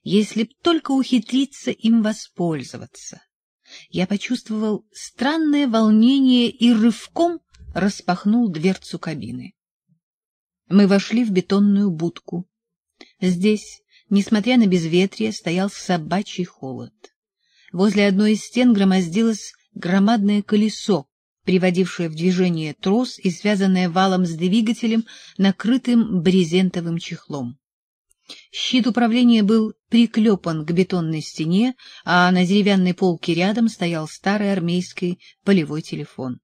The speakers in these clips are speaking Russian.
если б только ухитриться им воспользоваться. Я почувствовал странное волнение и рывком распахнул дверцу кабины. Мы вошли в бетонную будку. Здесь, несмотря на безветрие, стоял собачий холод. Возле одной из стен громоздилось громадное колесо, приводившее в движение трос и связанное валом с двигателем, накрытым брезентовым чехлом. Щит управления был приклепан к бетонной стене, а на деревянной полке рядом стоял старый армейский полевой телефон.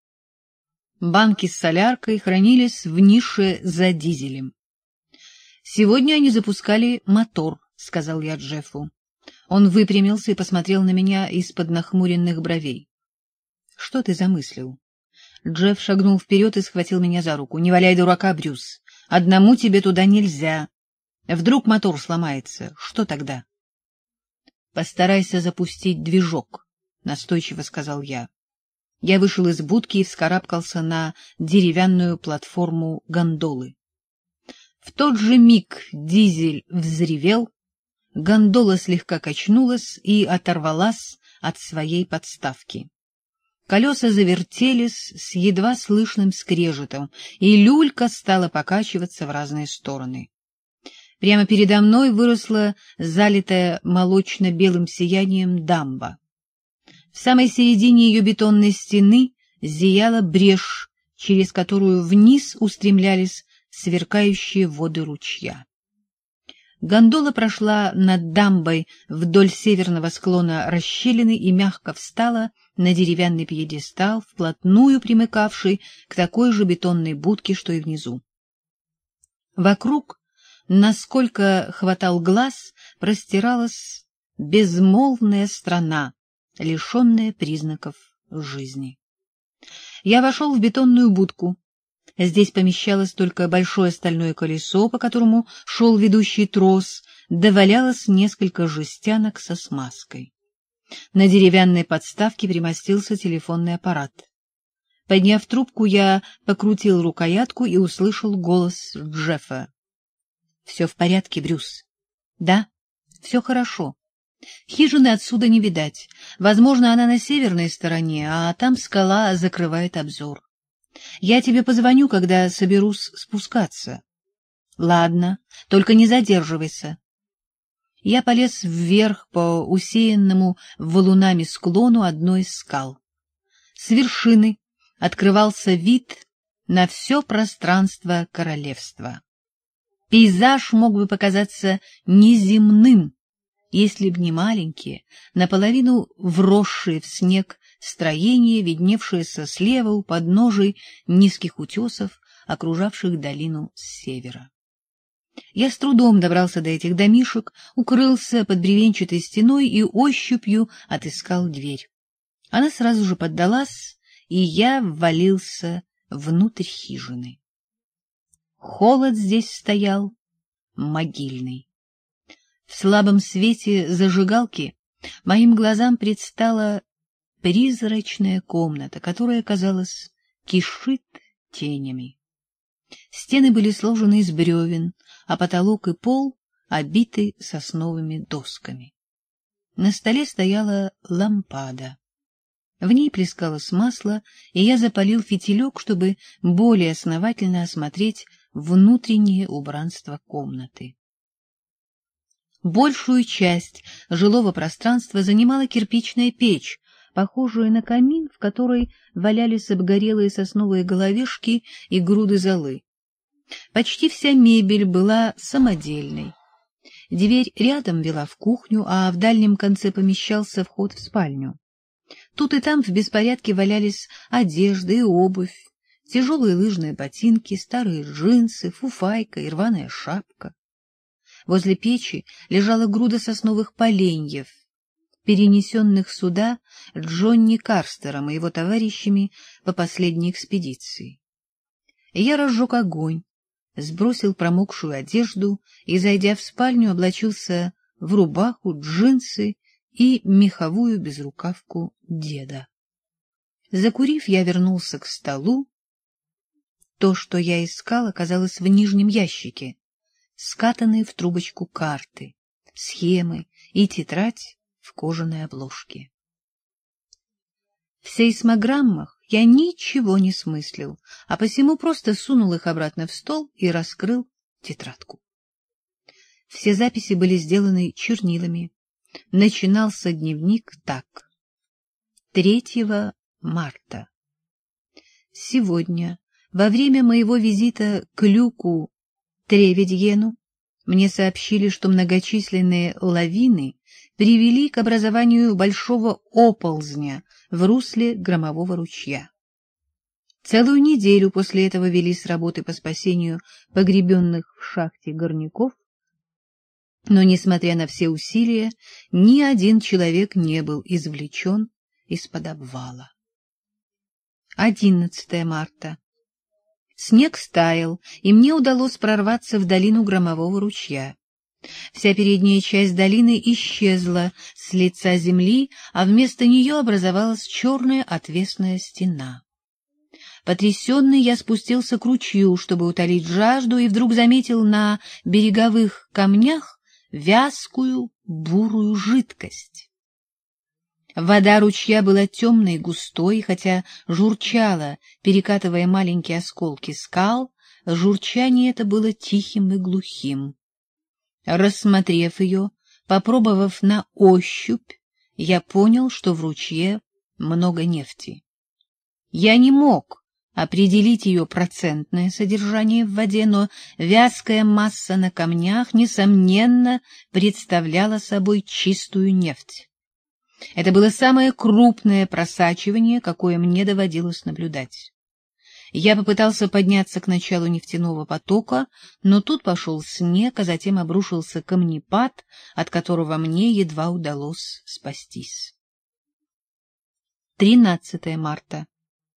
Банки с соляркой хранились в нише за дизелем. «Сегодня они запускали мотор», — сказал я Джеффу. Он выпрямился и посмотрел на меня из-под нахмуренных бровей. «Что ты замыслил?» Джефф шагнул вперед и схватил меня за руку. «Не валяй дурака, Брюс. Одному тебе туда нельзя. Вдруг мотор сломается. Что тогда?» «Постарайся запустить движок», — настойчиво сказал я. Я вышел из будки и вскарабкался на деревянную платформу гондолы. В тот же миг дизель взревел, гондола слегка качнулась и оторвалась от своей подставки. Колеса завертелись с едва слышным скрежетом, и люлька стала покачиваться в разные стороны. Прямо передо мной выросла залитая молочно-белым сиянием дамба. В самой середине ее бетонной стены зияла брешь, через которую вниз устремлялись сверкающие воды ручья. Гондола прошла над дамбой вдоль северного склона расщелины и мягко встала на деревянный пьедестал, вплотную примыкавший к такой же бетонной будке, что и внизу. Вокруг, насколько хватал глаз, простиралась безмолвная страна, лишенная признаков жизни. Я вошел в бетонную будку. Здесь помещалось только большое стальное колесо, по которому шел ведущий трос, да валялось несколько жестянок со смазкой. На деревянной подставке примостился телефонный аппарат. Подняв трубку, я покрутил рукоятку и услышал голос Джеффа. — Все в порядке, Брюс? — Да, все хорошо. Хижины отсюда не видать. Возможно, она на северной стороне, а там скала закрывает обзор. Я тебе позвоню, когда соберусь спускаться. Ладно, только не задерживайся. Я полез вверх по усеянному валунами склону одной из скал. С вершины открывался вид на все пространство королевства. Пейзаж мог бы показаться неземным, если б не маленькие, наполовину вросшие в снег строения, видневшиеся слева у подножий низких утесов, окружавших долину с севера. Я с трудом добрался до этих домишек, укрылся под бревенчатой стеной и ощупью отыскал дверь. Она сразу же поддалась, и я ввалился внутрь хижины. Холод здесь стоял могильный. В слабом свете зажигалки моим глазам предстала призрачная комната, которая, казалось, кишит тенями. Стены были сложены из бревен, а потолок и пол обиты сосновыми досками. На столе стояла лампада. В ней плескалось масло, и я запалил фитилек, чтобы более основательно осмотреть внутреннее убранство комнаты. Большую часть жилого пространства занимала кирпичная печь, похожая на камин, в которой валялись обгорелые сосновые головешки и груды золы. Почти вся мебель была самодельной. Дверь рядом вела в кухню, а в дальнем конце помещался вход в спальню. Тут и там в беспорядке валялись одежда и обувь, тяжелые лыжные ботинки, старые джинсы, фуфайка и рваная шапка. Возле печи лежала груда сосновых поленьев, перенесенных сюда Джонни Карстером и его товарищами по последней экспедиции. Я разжег огонь, сбросил промокшую одежду и, зайдя в спальню, облачился в рубаху, джинсы и меховую безрукавку деда. Закурив, я вернулся к столу. То, что я искал, оказалось в нижнем ящике, скатанные в трубочку карты. схемы и тетрадь в кожаной обложке. В сейсмограммах я ничего не смыслил, а посему просто сунул их обратно в стол и раскрыл тетрадку. Все записи были сделаны чернилами. Начинался дневник так. 3 марта. Сегодня, во время моего визита к Люку Треведьену, мне сообщили, что многочисленные лавины привели к образованию большого оползня в русле Громового ручья. Целую неделю после этого велись работы по спасению погребенных в шахте горняков, но, несмотря на все усилия, ни один человек не был извлечен из-под обвала. 11 марта. Снег стаял, и мне удалось прорваться в долину Громового ручья. Вся передняя часть долины исчезла с лица земли, а вместо нее образовалась черная отвесная стена. Потрясенный, я спустился к ручью, чтобы утолить жажду, и вдруг заметил на береговых камнях вязкую бурую жидкость. Вода ручья была темной и густой, хотя журчала, перекатывая маленькие осколки скал, журчание это было тихим и глухим. Рассмотрев ее, попробовав на ощупь, я понял, что в ручье много нефти. Я не мог определить ее процентное содержание в воде, но вязкая масса на камнях, несомненно, представляла собой чистую нефть. Это было самое крупное просачивание, какое мне доводилось наблюдать. Я попытался подняться к началу нефтяного потока, но тут пошел снег, а затем обрушился камнепад, от которого мне едва удалось спастись. 13 марта.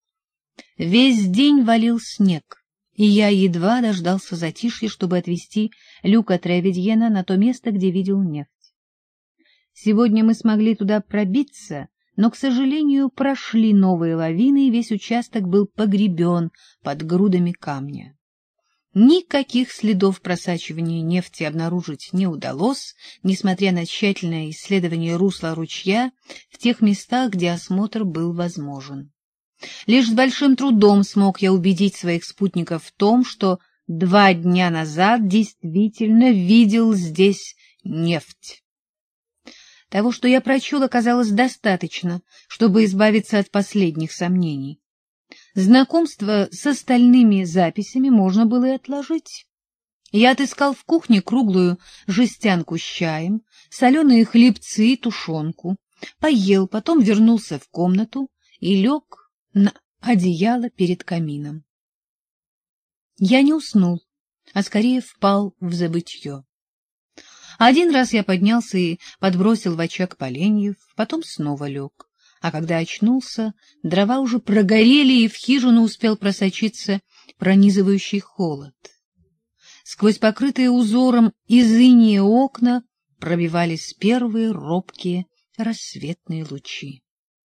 Весь день валил снег, и я едва дождался затишья, чтобы отвезти Люка Треведьена на то место, где видел нефть. Сегодня мы смогли туда пробиться, но, к сожалению, прошли новые лавины, и весь участок был погребен под грудами камня. Никаких следов просачивания нефти обнаружить не удалось, несмотря на тщательное исследование русла ручья в тех местах, где осмотр был возможен. Лишь с большим трудом смог я убедить своих спутников в том, что 2 дня назад действительно видел здесь нефть. Того, что я прочел, оказалось достаточно, чтобы избавиться от последних сомнений. Знакомство с остальными записями можно было и отложить. Я отыскал в кухне круглую жестянку с чаем, соленые хлебцы и тушенку, поел, потом вернулся в комнату и лег на одеяло перед камином. Я не уснул, а скорее впал в забытье. Один раз я поднялся и подбросил в очаг поленьев, потом снова лег, а когда очнулся, дрова уже прогорели, и в хижину успел просочиться пронизывающий холод. Сквозь покрытые узором из инея окна пробивались первые робкие рассветные лучи.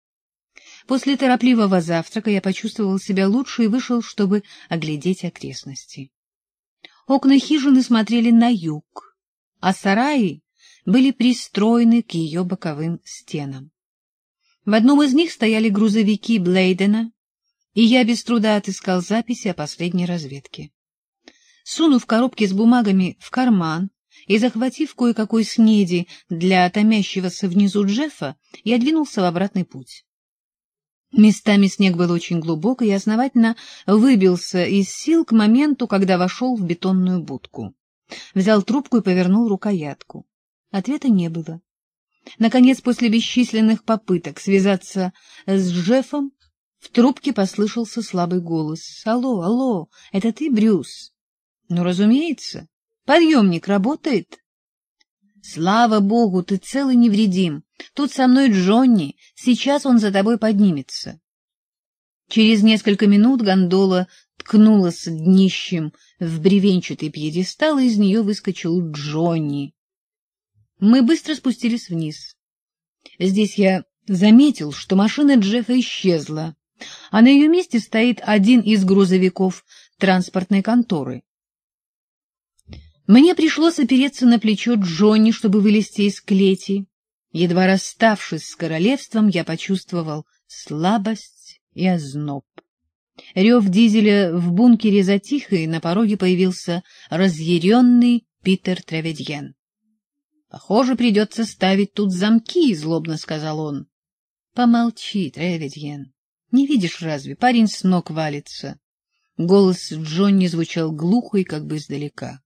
После торопливого завтрака я почувствовал себя лучше и вышел, чтобы оглядеть окрестности. Окна хижины смотрели на юг, а сараи были пристроены к ее боковым стенам. В одном из них стояли грузовики Блейдена, и я без труда отыскал записи о последней разведке. Сунув коробки с бумагами в карман и захватив кое-какой снеди для томящегося внизу Джеффа, я двинулся в обратный путь. Местами снег был очень глубок, и я основательно выбился из сил к моменту, когда вошел в бетонную будку. Взял трубку и повернул рукоятку. Ответа не было. Наконец, после бесчисленных попыток связаться с Джеффом, в трубке послышался слабый голос. — Алло, алло, это ты, Брюс? — Ну, разумеется. Подъемник работает? — Слава богу, ты цел и невредим. Тут со мной Джонни, сейчас он за тобой поднимется. Через несколько минут гондола ткнулась днищем в бревенчатый пьедестал, и из нее выскочил Джонни. Мы быстро спустились вниз. Здесь я заметил, что машина Джеффа исчезла, а на ее месте стоит один из грузовиков транспортной конторы. Мне пришлось опереться на плечо Джонни, чтобы вылезти из клети. Едва расставшись с королевством, я почувствовал слабость и озноб. Рев дизеля в бункере затих, и на пороге появился разъяренный Питер Треведьен. — Похоже, придется ставить тут замки, — злобно сказал он. — Помолчи, Треведьен. Не видишь разве? Парень с ног валится. Голос Джонни звучал глухо и как бы издалека.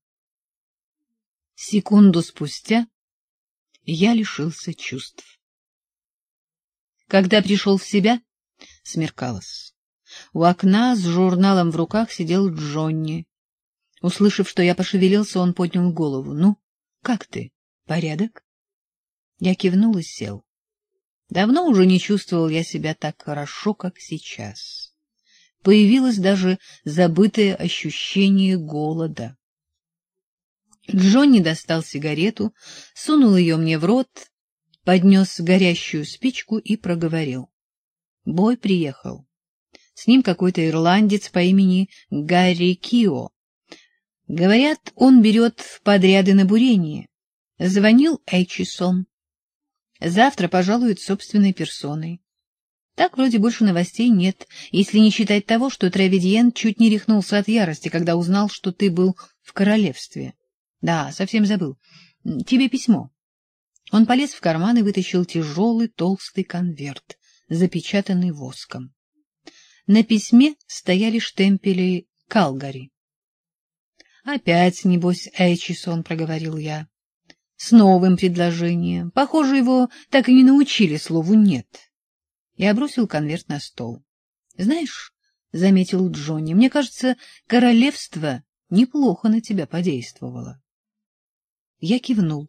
Секунду спустя я лишился чувств. Когда пришел в себя, смеркалось. У окна с журналом в руках сидел Джонни. Услышав, что я пошевелился, он поднял голову. — Ну, как ты? Порядок? Я кивнул и сел. Давно уже не чувствовал я себя так хорошо, как сейчас. Появилось даже забытое ощущение голода. Джонни достал сигарету, сунул ее мне в рот, поднес горящую спичку и проговорил. Бой приехал. С ним какой-то ирландец по имени Гарри Кио. Говорят, он берет подряды на бурение. Звонил Эйчисон. Завтра пожалует собственной персоной. Так вроде больше новостей нет, если не считать того, что Треведьен чуть не рехнулся от ярости, когда узнал, что ты был в королевстве. Да, совсем забыл. Тебе письмо. Он полез в карман и вытащил тяжелый толстый конверт, запечатанный воском. На письме стояли штемпели Калгари. — Опять, небось, Эйчисон, — проговорил я. С новым предложением. Похоже, его так и не научили слову «нет». Я бросил конверт на стол. — Знаешь, — заметил Джонни, — мне кажется, королевство неплохо на тебя подействовало. Я кивнул.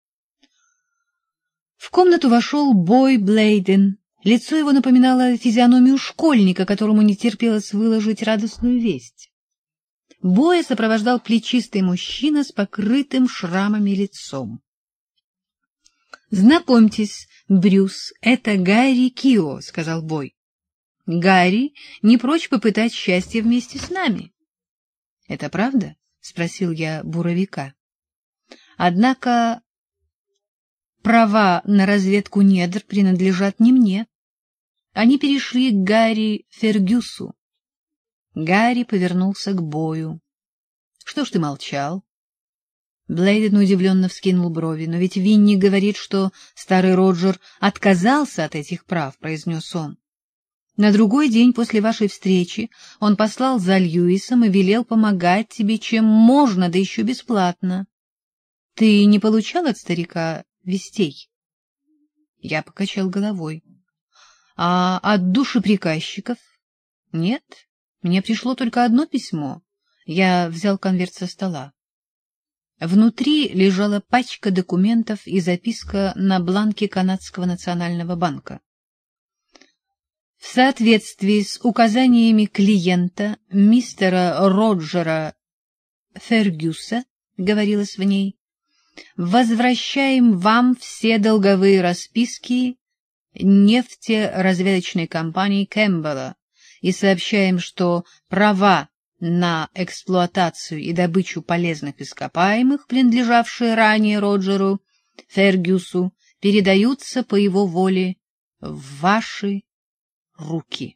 В комнату вошел Бой Блейден. Лицо его напоминало физиономию школьника, которому не терпелось выложить радостную весть. Боя сопровождал плечистый мужчина с покрытым шрамами лицом. — Знакомьтесь, Брюс, это Гарри Кио, — сказал Бой. — Гарри не прочь попытать счастье вместе с нами. — Это правда? — спросил я буровика. Однако права на разведку недр принадлежат не мне. Они перешли к Гарри Фергюсу. Гарри повернулся к Бою. — Что ж ты молчал? Блейден удивленно вскинул брови. — Но ведь Винни говорит, что старый Роджер отказался от этих прав, — произнес он. На другой день после вашей встречи он послал за Льюисом и велел помогать тебе, чем можно, да еще бесплатно. Ты не получал от старика вестей? Я покачал головой. — А от душеприказчиков? — Нет. Мне пришло только одно письмо. Я взял конверт со стола. Внутри лежала пачка документов и записка на бланке Канадского национального банка. В соответствии с указаниями клиента, мистера Роджера Фергюса, говорилось в ней, возвращаем вам все долговые расписки нефтеразведочной компании Кэмпбелла и сообщаем, что права на эксплуатацию и добычу полезных ископаемых, принадлежавшие ранее Роджеру Фергюсу, передаются по его воле в ваши руки.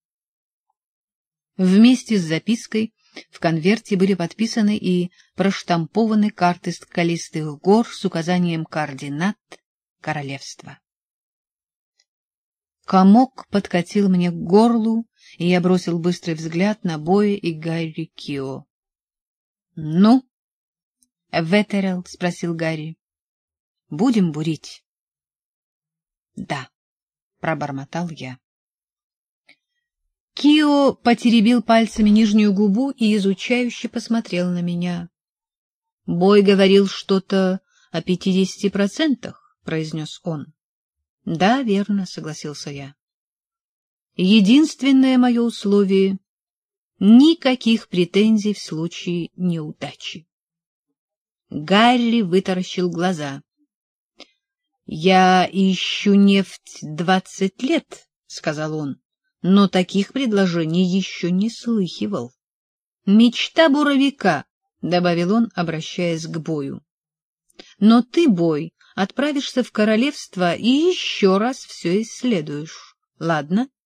Вместе с запиской в конверте были подписаны и проштампованы карты скалистых гор с указанием координат королевства. Комок подкатил мне к горлу, и я бросил быстрый взгляд на Боя и Гарри Кио. — Ну, Ветерел, — спросил Гарри, — будем бурить? — Да, — пробормотал я. Кио потеребил пальцами нижнюю губу и изучающе посмотрел на меня. — Бой говорил что-то о 50%, — произнес он. — Да, верно, — согласился я. Единственное мое условие — никаких претензий в случае неудачи. Гарри вытаращил глаза. — Я ищу нефть 20 лет, — сказал он, — но таких предложений еще не слыхивал. Мечта буровика — добавил он, обращаясь к Бою. — Но ты, Бой, отправишься в королевство и еще раз все исследуешь. Ладно?